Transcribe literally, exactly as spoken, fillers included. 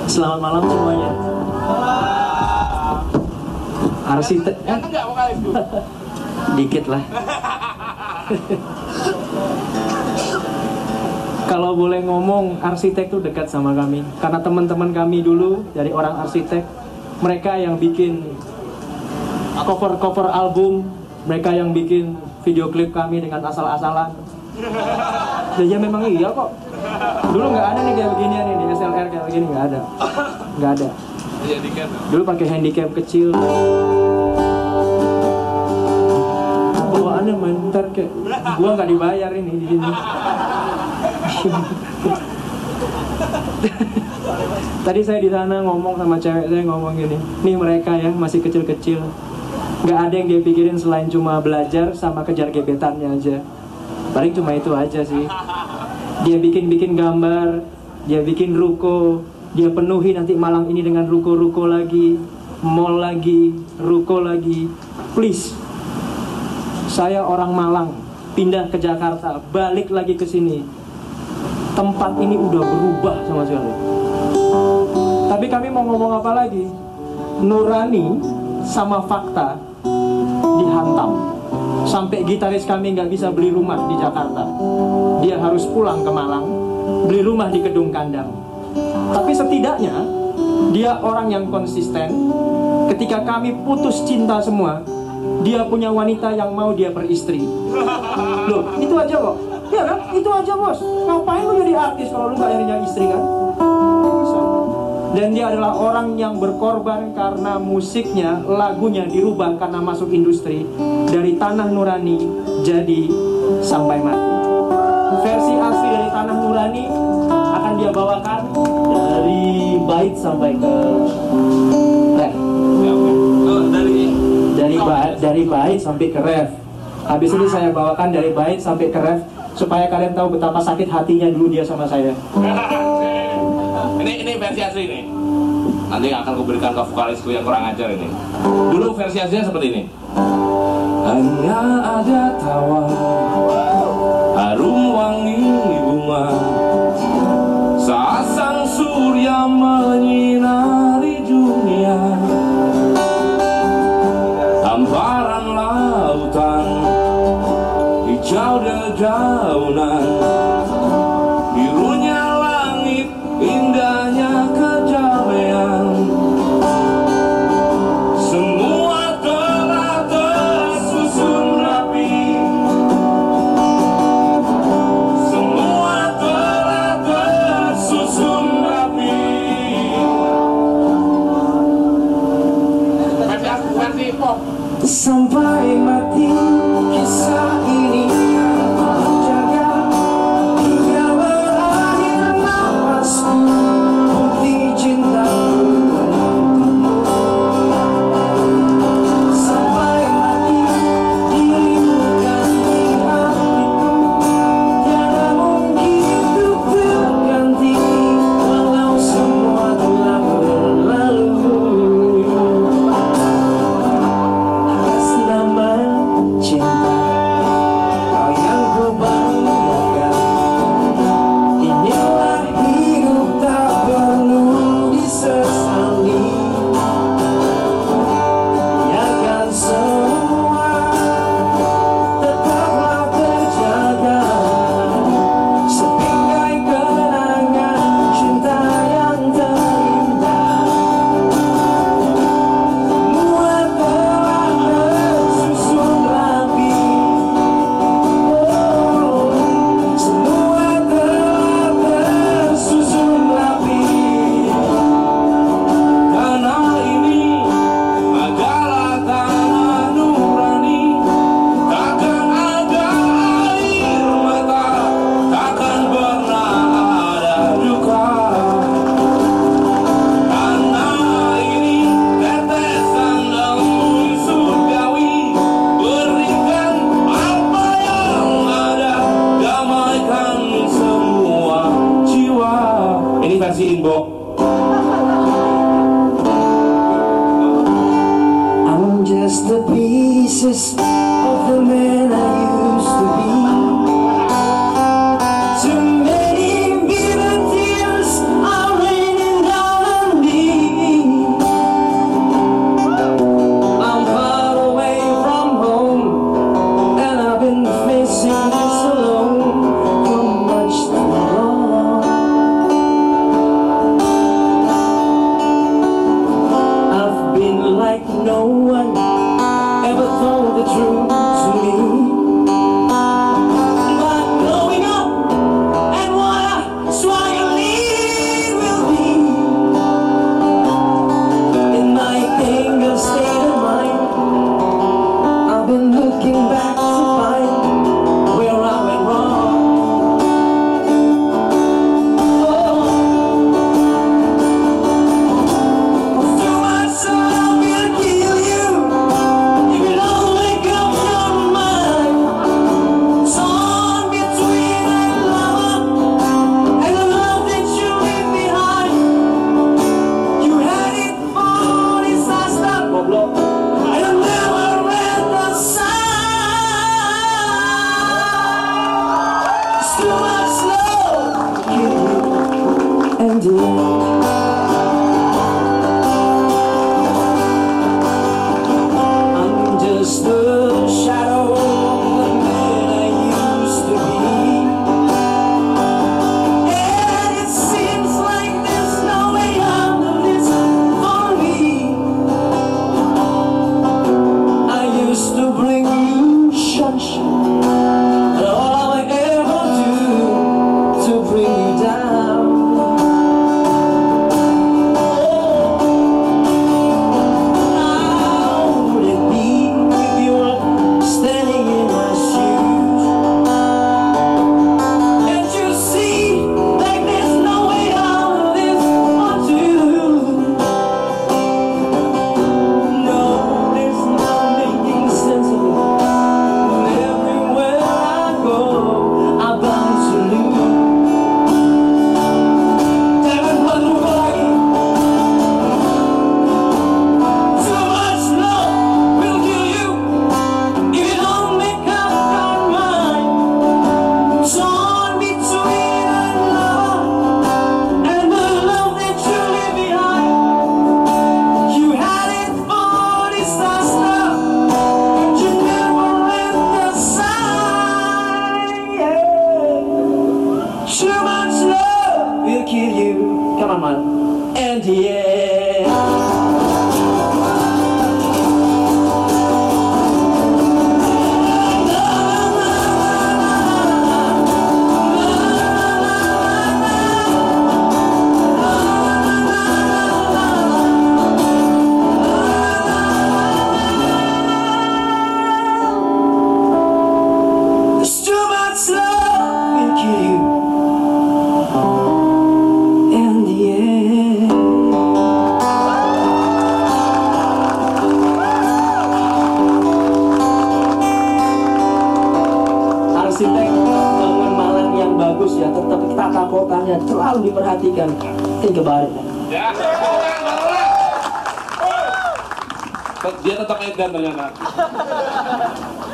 Selamat malam semuanya. Arsitek Yang enggak vokalis tuh. dikit lah. Kalau boleh ngomong, arsitek tuh dekat sama kami. Karena teman-teman kami dulu dari orang arsitek, mereka yang bikin cover-cover album, mereka yang bikin video klip kami dengan asal-asalan. Dan ya memang iya kok. Dulu nggak ada nih kayak beginian nih, di S L R kayak begini nggak ada, nggak ada. Dulu pakai handycam kecil. Bawaannya main bentar kayak, gua nggak dibayar ini di sini. Tadi saya di sana ngomong sama cewek saya, ngomong gini, nih mereka ya masih kecil-kecil, nggak ada yang dia pikirin selain cuma belajar sama kejar gebetannya aja. Paling cuma itu aja sih. Dia bikin-bikin gambar, dia bikin ruko, dia penuhi nanti Malang ini dengan ruko-ruko lagi, mall lagi, ruko lagi. Please, saya orang Malang, pindah ke Jakarta, balik lagi ke sini. Tempat ini udah berubah sama sekali. Tapi kami mau ngomong apa lagi? Nurani sama fakta dihantam. Sampai gitaris kami nggak bisa beli rumah di Jakarta. Dia harus pulang ke Malang, beli rumah di Kedung Kandang. Tapi setidaknya dia orang yang konsisten. Ketika kami putus cinta semua, dia punya wanita yang mau dia beristri. Loh, itu aja kok. Iya kan? Itu aja bos. Ngapain lu jadi artis kalau lu nggak nyari istri kan? Bisa. Dan dia adalah orang yang berkorban karena musiknya, lagunya dirubah karena masuk industri. Dari Tanah Nurani jadi Sampai Mati. Versi asli dari Tanah Nurani akan dia bawakan dari bait sampai ke ref. Dari dari bait, dari bait sampai ke ref. Habis ini saya bawakan dari bait sampai ke ref supaya kalian tahu betapa sakit hatinya dulu dia sama saya. Ini ini versi asli nih. Nanti akan kuberikan ke vokalisku yang kurang ajar ini. Dulu versi aslinya seperti ini. Hanya ada tawa, harum wangi bunga, saat sang surya menyinari dunia. Hamparan lautan, hijau dedaunan, birunya langit, indahnya kedamaian. Semua telah tersusun rapi, semua telah tersusun rapi. Versi pop. Sampai mati kisah ini aku jaga hingga berakhir napasku, bukti cinta. Sampai mati dirindukan di hatiku, tiada mungkin untuk terganti walau semua telah berlalu. Cinta, kau yang ku banggakan. Inilah hidup tak perlu disesali. Biarkan semua tetaplah terjaga, sebingkai kenangan cinta yang terindah. Semua telah tersusun rapi, semua telah tersusun rapi. Tanah ini adalah tanah nurani, takkan ada air mata, takkan pernah ada duka. Tanah ini tetesan embun surgawi, berikan apa yang ada, damaikan semua jiwa. Ini versi inbox. I'm just the pieces of the man I used to be. Too many bitter tears are raining down on And I'm just a shadow of the man I used to be. And it seems like there's no way out of this for me. I used to bring you sunshine, but all I ever do to bring you down. How would it be if you were standing in my shoes? Can't you see, like there's no way out of this for two? No, there's no making sense of it. Everywhere I go, I'm bound to lose. Damn it, motherfucker. Too much love will kill you if you don't make up your mind. Torn between a love and the love that you leave behind. You had it for disaster, but you never left the sign. Too much love will kill you. Come on, man. And yeah. There's too much love will kill you. And yeah. Arsitek bangunan malam yang bagus ya, tetap tata kotanya selalu diperhatikan. Think about it. Ya. Dia tetap edan ternyata.